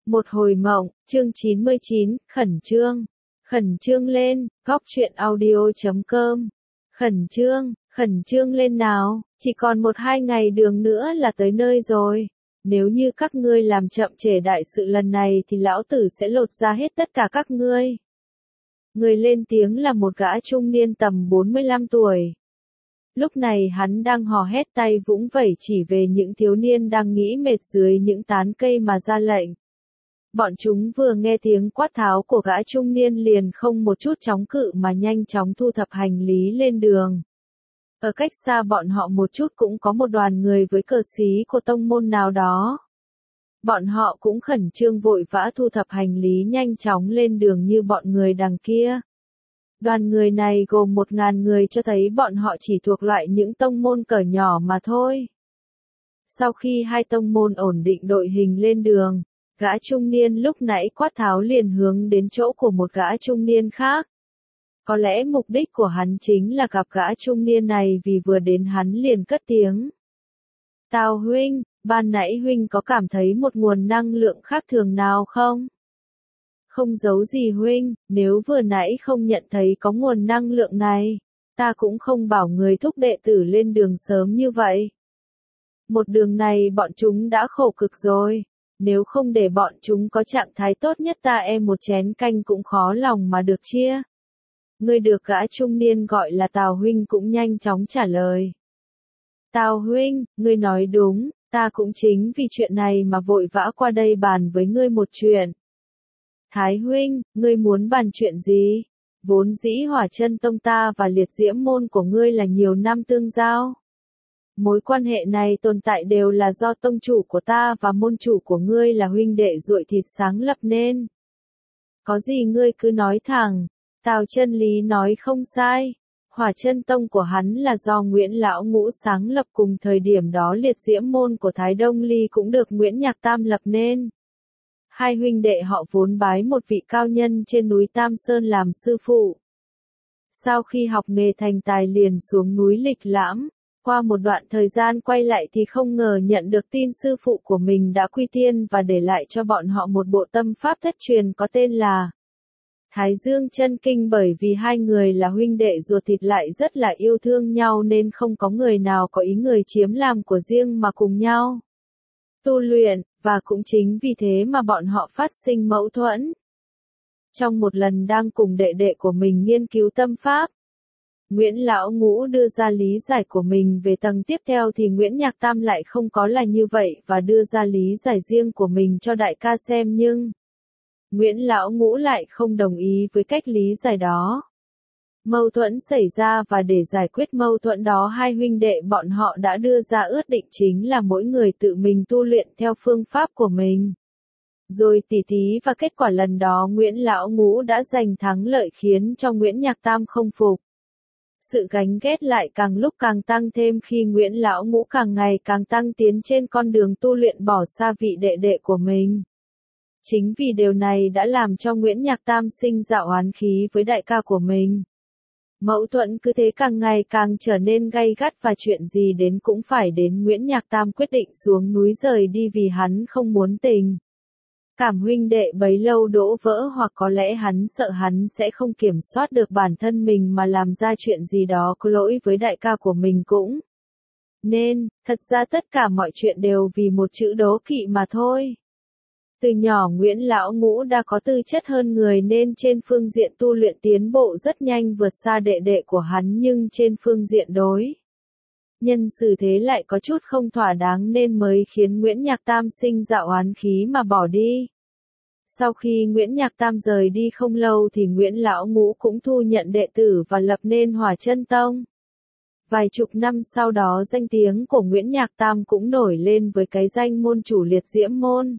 Một hồi mộng, chương 99, khẩn trương lên, góc truyện audio.com. Khẩn trương lên nào, chỉ còn 1-2 ngày đường nữa là tới nơi rồi. Nếu như các ngươi làm chậm trễ đại sự lần này thì lão tử sẽ lột ra hết tất cả các ngươi. Người lên tiếng là một gã trung niên tầm 45 tuổi. Lúc này hắn đang hò hét tay vũng vẩy chỉ về những thiếu niên đang nghĩ mệt dưới những tán cây mà ra lệnh. Bọn chúng vừa nghe tiếng quát tháo của gã trung niên liền không một chút chống cự mà nhanh chóng thu thập hành lý lên đường. Ở cách xa bọn họ một chút cũng có một đoàn người với cờ xí của tông môn nào đó. Bọn họ cũng khẩn trương vội vã thu thập hành lý nhanh chóng lên đường như bọn người đằng kia. Đoàn người này gồm 1.000 người cho thấy bọn họ chỉ thuộc loại những tông môn cỡ nhỏ mà thôi. Sau khi hai tông môn ổn định đội hình lên đường, gã trung niên lúc nãy quát tháo liền hướng đến chỗ của một gã trung niên khác. Có lẽ mục đích của hắn chính là gặp gã trung niên này vì vừa đến hắn liền cất tiếng. Tào huynh, ban nãy huynh có cảm thấy một nguồn năng lượng khác thường nào không? Không giấu gì huynh, nếu vừa nãy không nhận thấy có nguồn năng lượng này, ta cũng không bảo người thúc đệ tử lên đường sớm như vậy. Một đường này bọn chúng đã khổ cực rồi, nếu không để bọn chúng có trạng thái tốt nhất ta một chén canh cũng khó lòng mà được chia. Người được gã trung niên gọi là Tào huynh cũng nhanh chóng trả lời. Tào huynh, ngươi nói đúng, ta cũng chính vì chuyện này mà vội vã qua đây bàn với ngươi một chuyện. Thái huynh, ngươi muốn bàn chuyện gì? Vốn dĩ Hỏa Chân Tông ta và Liệt Diễm môn của ngươi là nhiều năm tương giao. Mối quan hệ này tồn tại đều là do tông chủ của ta và môn chủ của ngươi là huynh đệ ruột thịt sáng lập nên. Có gì ngươi cứ nói thẳng, Tào Chân Lý nói không sai. Hỏa Chân Tông của hắn là do Nguyễn Lão Ngũ sáng lập, cùng thời điểm đó Liệt Diễm môn của Thái Đông Ly cũng được Nguyễn Nhạc Tam lập nên. Hai huynh đệ họ vốn bái một vị cao nhân trên núi Tam Sơn làm sư phụ. Sau khi học nghề thành tài liền xuống núi lịch lãm, qua một đoạn thời gian quay lại thì không ngờ nhận được tin sư phụ của mình đã quy tiên và để lại cho bọn họ một bộ tâm pháp thất truyền có tên là Thái Dương Chân Kinh. Bởi vì hai người là huynh đệ ruột thịt lại rất là yêu thương nhau nên không có người nào có ý người chiếm làm của riêng mà cùng nhau tu luyện, và cũng chính vì thế mà bọn họ phát sinh mâu thuẫn. Trong một lần đang cùng đệ đệ của mình nghiên cứu tâm pháp, Nguyễn Lão Ngũ đưa ra lý giải của mình về tầng tiếp theo thì Nguyễn Nhạc Tam lại không có là như vậy và đưa ra lý giải riêng của mình cho đại ca xem, nhưng Nguyễn Lão Ngũ lại không đồng ý với cách lý giải đó. Mâu thuẫn xảy ra và để giải quyết mâu thuẫn đó hai huynh đệ bọn họ đã đưa ra ước định chính là mỗi người tự mình tu luyện theo phương pháp của mình. Rồi tỉ thí và kết quả lần đó Nguyễn Lão Ngũ đã giành thắng lợi khiến cho Nguyễn Nhạc Tam không phục. Sự gánh ghét lại càng lúc càng tăng thêm khi Nguyễn Lão Ngũ càng ngày càng tăng tiến trên con đường tu luyện bỏ xa vị đệ đệ của mình. Chính vì điều này đã làm cho Nguyễn Nhạc Tam sinh ra oán khí với đại ca của mình. Mâu thuẫn cứ thế càng ngày càng trở nên gay gắt và chuyện gì đến cũng phải đến Nguyễn Nhạc Tam quyết định xuống núi rời đi vì hắn không muốn tình cảm huynh đệ bấy lâu đổ vỡ, hoặc có lẽ hắn sợ hắn sẽ không kiểm soát được bản thân mình mà làm ra chuyện gì đó có lỗi với đại ca của mình cũng. Nên, thật ra tất cả mọi chuyện đều vì một chữ đố kỵ mà thôi. Từ nhỏ Nguyễn Lão Ngũ đã có tư chất hơn người nên trên phương diện tu luyện tiến bộ rất nhanh vượt xa đệ đệ của hắn, nhưng trên phương diện đối nhân xử thế lại có chút không thỏa đáng nên mới khiến Nguyễn Nhạc Tam sinh ra oán khí mà bỏ đi. Sau khi Nguyễn Nhạc Tam rời đi không lâu thì Nguyễn Lão Ngũ cũng thu nhận đệ tử và lập nên Hỏa Chân Tông. Vài chục năm sau đó danh tiếng của Nguyễn Nhạc Tam cũng nổi lên với cái danh môn chủ Liệt Diễm môn.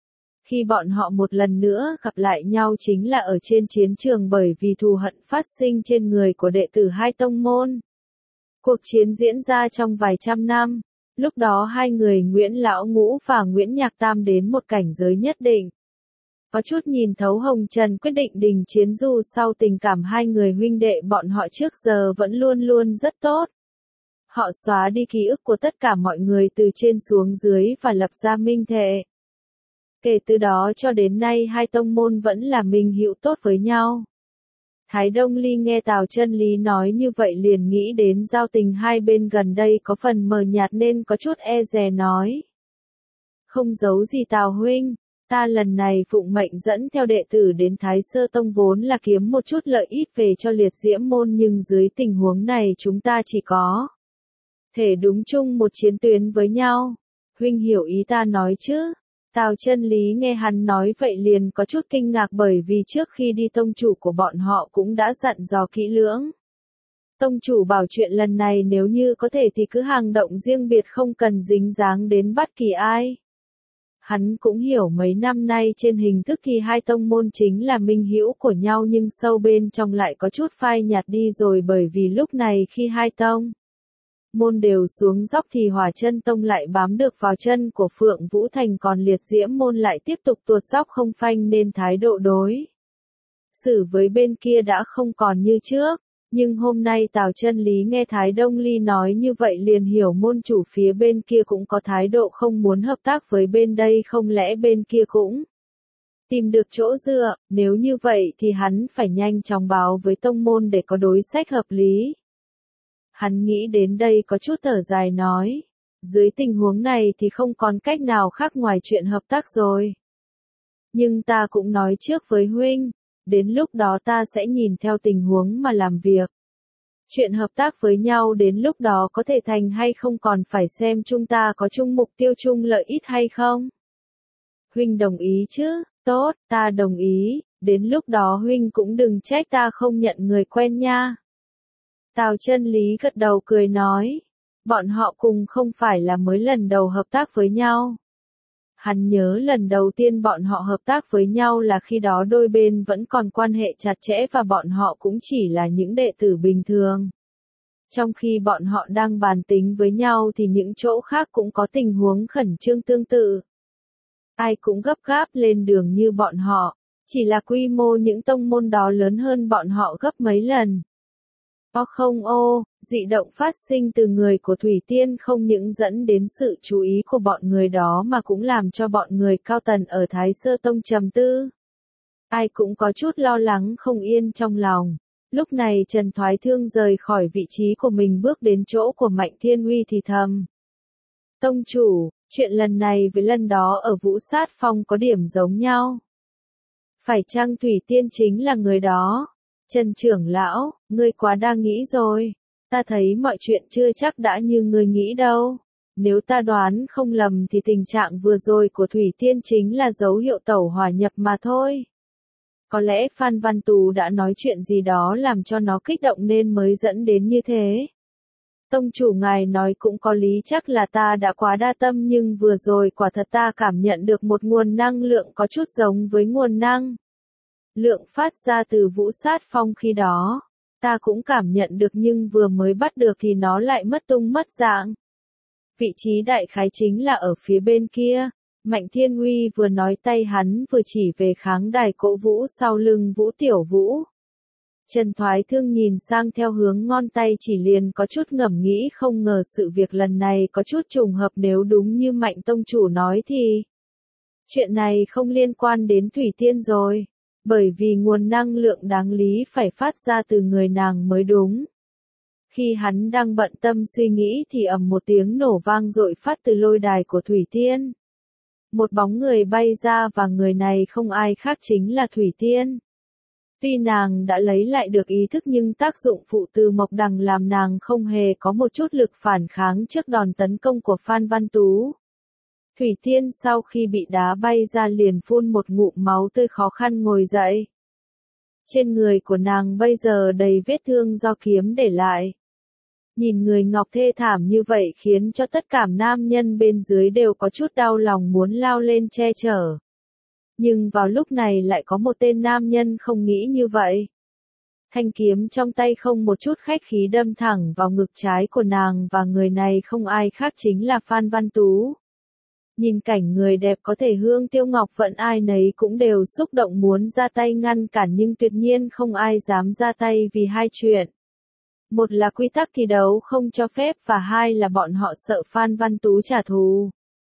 Khi bọn họ một lần nữa gặp lại nhau chính là ở trên chiến trường, bởi vì thù hận phát sinh trên người của đệ tử hai tông môn. Cuộc chiến diễn ra trong vài trăm năm, lúc đó hai người Nguyễn Lão Ngũ và Nguyễn Nhạc Tam đến một cảnh giới nhất định. Có chút nhìn thấu hồng trần quyết định đình chiến, dù sau tình cảm hai người huynh đệ bọn họ trước giờ vẫn luôn luôn rất tốt. Họ xóa đi ký ức của tất cả mọi người từ trên xuống dưới và lập ra minh thệ. Kể từ đó cho đến nay hai tông môn vẫn là minh hữu tốt với nhau. Thái Đông Ly nghe Tào Chân Lý nói như vậy liền nghĩ đến giao tình hai bên gần đây có phần mờ nhạt nên có chút e dè nói. Không giấu gì Tào huynh, ta lần này phụng mệnh dẫn theo đệ tử đến Thái Sơ Tông vốn là kiếm một chút lợi ích về cho liệt diễm môn nhưng dưới tình huống này chúng ta chỉ có thể đúng chung một chiến tuyến với nhau. Huynh hiểu ý ta nói chứ? Tào Chân Lý nghe hắn nói vậy liền có chút kinh ngạc bởi vì trước khi đi tông chủ của bọn họ cũng đã dặn dò kỹ lưỡng. Tông chủ bảo chuyện lần này nếu như có thể thì cứ hành động riêng biệt không cần dính dáng đến bất kỳ ai. Hắn cũng hiểu mấy năm nay trên hình thức thì hai tông môn chính là minh hữu của nhau nhưng sâu bên trong lại có chút phai nhạt đi rồi bởi vì lúc này khi hai tông môn đều xuống dốc thì Hỏa Chân Tông lại bám được vào chân của Phượng Vũ Thành còn liệt diễm môn lại tiếp tục tuột dốc không phanh nên thái độ đối xử với bên kia đã không còn như trước. Nhưng hôm nay Tào Chân Lý nghe Thái Đông Ly nói như vậy liền hiểu môn chủ phía bên kia cũng có thái độ không muốn hợp tác với bên đây không lẽ bên kia cũng tìm được chỗ dựa, nếu như vậy thì hắn phải nhanh chóng báo với tông môn để có đối sách hợp lý. Hắn nghĩ đến đây có chút thở dài nói, dưới tình huống này thì không còn cách nào khác ngoài chuyện hợp tác rồi. Nhưng ta cũng nói trước với huynh, đến lúc đó ta sẽ nhìn theo tình huống mà làm việc. Chuyện hợp tác với nhau đến lúc đó có thể thành hay không còn phải xem chúng ta có chung mục tiêu chung lợi ích hay không. Huynh đồng ý chứ? Tốt, ta đồng ý, đến lúc đó huynh cũng đừng trách ta không nhận người quen nha. Tào Chân Lý gật đầu cười nói, bọn họ cùng không phải là mới lần đầu hợp tác với nhau. Hắn nhớ lần đầu tiên bọn họ hợp tác với nhau là khi đó đôi bên vẫn còn quan hệ chặt chẽ và bọn họ cũng chỉ là những đệ tử bình thường. Trong khi bọn họ đang bàn tính với nhau thì những chỗ khác cũng có tình huống khẩn trương tương tự. Ai cũng gấp gáp lên đường như bọn họ, chỉ là quy mô những tông môn đó lớn hơn bọn họ gấp mấy lần. Dị động phát sinh từ người của Thủy Tiên không những dẫn đến sự chú ý của bọn người đó mà cũng làm cho bọn người cao tầng ở Thái Sơ Tông trầm tư. Ai cũng có chút lo lắng không yên trong lòng. Lúc này Trần Thoái Thương rời khỏi vị trí của mình bước đến chỗ của Mạnh Thiên Uy thì thầm. Tông chủ, chuyện lần này với lần đó ở Vũ Sát Phong có điểm giống nhau. Phải chăng Thủy Tiên chính là người đó? Trần trưởng lão, ngươi quá đa nghĩ rồi. Ta thấy mọi chuyện chưa chắc đã như ngươi nghĩ đâu. Nếu ta đoán không lầm thì tình trạng vừa rồi của Thủy Tiên chính là dấu hiệu tẩu hỏa nhập mà thôi. Có lẽ Phan Văn Tú đã nói chuyện gì đó làm cho nó kích động nên mới dẫn đến như thế. Tông chủ ngài nói cũng có lý chắc là ta đã quá đa tâm nhưng vừa rồi quả thật ta cảm nhận được một nguồn năng lượng có chút giống với nguồn năng lượng phát ra từ Vũ Sát Phong khi đó. Ta cũng cảm nhận được nhưng vừa mới bắt được thì nó lại mất tung mất dạng. Vị trí đại khái chính là ở phía bên kia. Mạnh Thiên Uy vừa nói tay hắn vừa chỉ về kháng đài Cổ Vũ sau lưng Vũ Tiểu Vũ. Trần Thoái Thương nhìn sang theo hướng ngón tay chỉ liền có chút ngẫm nghĩ không ngờ sự việc lần này có chút trùng hợp nếu đúng như Mạnh Tông Chủ nói thì chuyện này không liên quan đến Thủy Tiên rồi. Bởi vì nguồn năng lượng đáng lý phải phát ra từ người nàng mới đúng. Khi hắn đang bận tâm suy nghĩ thì ầm một tiếng nổ vang dội phát từ lôi đài của Thủy Tiên. Một bóng người bay ra và người này không ai khác chính là Thủy Tiên. Tuy nàng đã lấy lại được ý thức nhưng tác dụng phụ từ Mộc Đằng làm nàng không hề có một chút lực phản kháng trước đòn tấn công của Phan Văn Tú. Thủy Tiên sau khi bị đá bay ra liền phun một ngụm máu tươi khó khăn ngồi dậy. Trên người của nàng bây giờ đầy vết thương do kiếm để lại. Nhìn người ngọc thê thảm như vậy khiến cho tất cả nam nhân bên dưới đều có chút đau lòng muốn lao lên che chở. Nhưng vào lúc này lại có một tên nam nhân không nghĩ như vậy. Thanh kiếm trong tay không một chút khách khí đâm thẳng vào ngực trái của nàng và người này không ai khác chính là Phan Văn Tú. Nhìn cảnh người đẹp có thể hương tiêu ngọc vận ai nấy cũng đều xúc động muốn ra tay ngăn cản nhưng tuyệt nhiên không ai dám ra tay vì hai chuyện. Một là quy tắc thi đấu không cho phép và hai là bọn họ sợ Phan Văn Tú trả thù.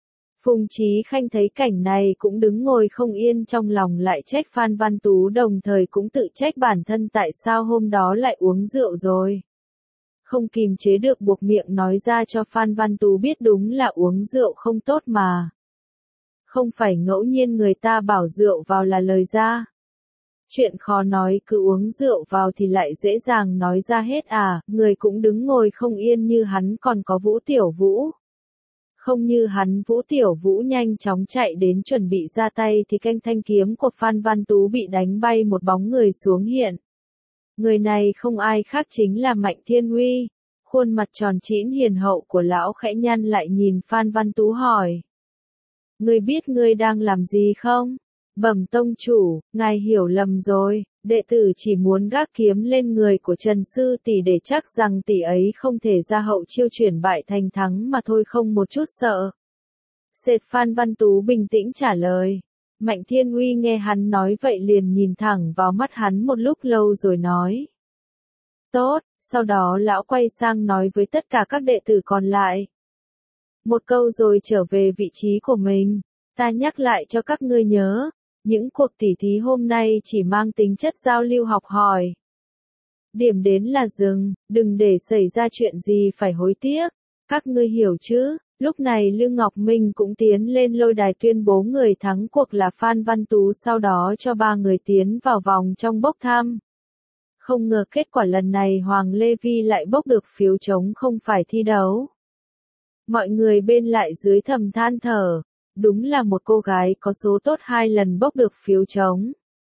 Phùng Chí Khanh thấy cảnh này cũng đứng ngồi không yên, trong lòng lại trách Phan Văn Tú, đồng thời cũng tự trách bản thân tại sao hôm đó lại uống rượu rồi. Không kìm chế được buộc miệng nói ra cho Phan Văn Tú biết đúng là uống rượu không tốt mà. Không phải ngẫu nhiên người ta bảo rượu vào là lời ra. Chuyện khó nói, cứ uống rượu vào thì lại dễ dàng nói ra hết à, người cũng đứng ngồi không yên như hắn còn có Vũ Tiểu Vũ. Không như hắn, Vũ Tiểu Vũ nhanh chóng chạy đến chuẩn bị ra tay thì canh thanh kiếm của Phan Văn Tú bị đánh bay, một bóng người xuống hiện. Người này không ai khác chính là Mạnh Thiên Uy. Khuôn mặt tròn trĩnh hiền hậu của lão khẽ nhăn lại nhìn Phan Văn Tú hỏi. Ngươi biết ngươi đang làm gì không? Bẩm tông chủ, ngài hiểu lầm rồi, đệ tử chỉ muốn gác kiếm lên người của Trần Sư tỷ để chắc rằng tỷ ấy không thể ra hậu chiêu chuyển bại thành thắng mà thôi, không một chút sợ. Sệt Phan Văn Tú bình tĩnh trả lời. Mạnh Thiên Uy nghe hắn nói vậy liền nhìn thẳng vào mắt hắn một lúc lâu rồi nói. Tốt, sau đó lão quay sang nói với tất cả các đệ tử còn lại. Một câu rồi trở về vị trí của mình, ta nhắc lại cho các ngươi nhớ. Những cuộc tỉ thí hôm nay chỉ mang tính chất giao lưu học hỏi. Điểm đến là dừng, đừng để xảy ra chuyện gì phải hối tiếc. Các ngươi hiểu chứ? Lúc này Lương Ngọc Minh cũng tiến lên lôi đài tuyên bố người thắng cuộc là Phan Văn Tú, sau đó cho 3 người tiến vào vòng trong bốc thăm. Không ngờ kết quả lần này Hoàng Lê Vi lại bốc được phiếu trống không phải thi đấu. Mọi người bên lại dưới thầm than thở. Đúng là một cô gái có số tốt 2 lần bốc được phiếu trống.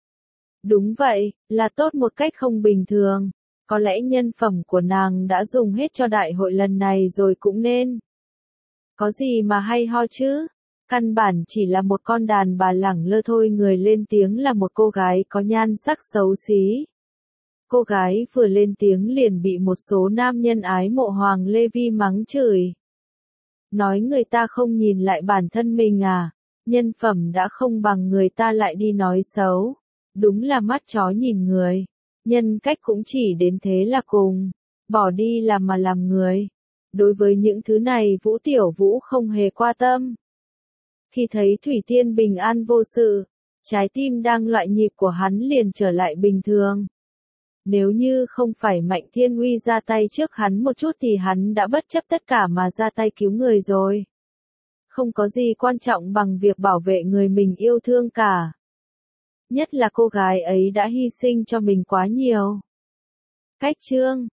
Đúng vậy, là tốt một cách không bình thường. Có lẽ nhân phẩm của nàng đã dùng hết cho đại hội lần này rồi cũng nên. Có gì mà hay ho chứ? Căn bản chỉ là một con đàn bà lẳng lơ thôi. Người lên tiếng là một cô gái có nhan sắc xấu xí. Cô gái vừa lên tiếng liền bị một số nam nhân ái mộ Hoàng Lê Vi mắng chửi. Nói người ta không nhìn lại bản thân mình à, nhân phẩm đã không bằng người ta lại đi nói xấu. Đúng là mắt chó nhìn người, nhân cách cũng chỉ đến thế là cùng, bỏ đi làm mà làm người. Đối với những thứ này Vũ Tiểu Vũ không hề quan tâm. Khi thấy Thủy Tiên bình an vô sự, trái tim đang loạn nhịp của hắn liền trở lại bình thường. Nếu như không phải Mạnh Thiên Uy ra tay trước hắn một chút thì hắn đã bất chấp tất cả mà ra tay cứu người rồi. Không có gì quan trọng bằng việc bảo vệ người mình yêu thương cả. Nhất là cô gái ấy đã hy sinh cho mình quá nhiều. Cách chương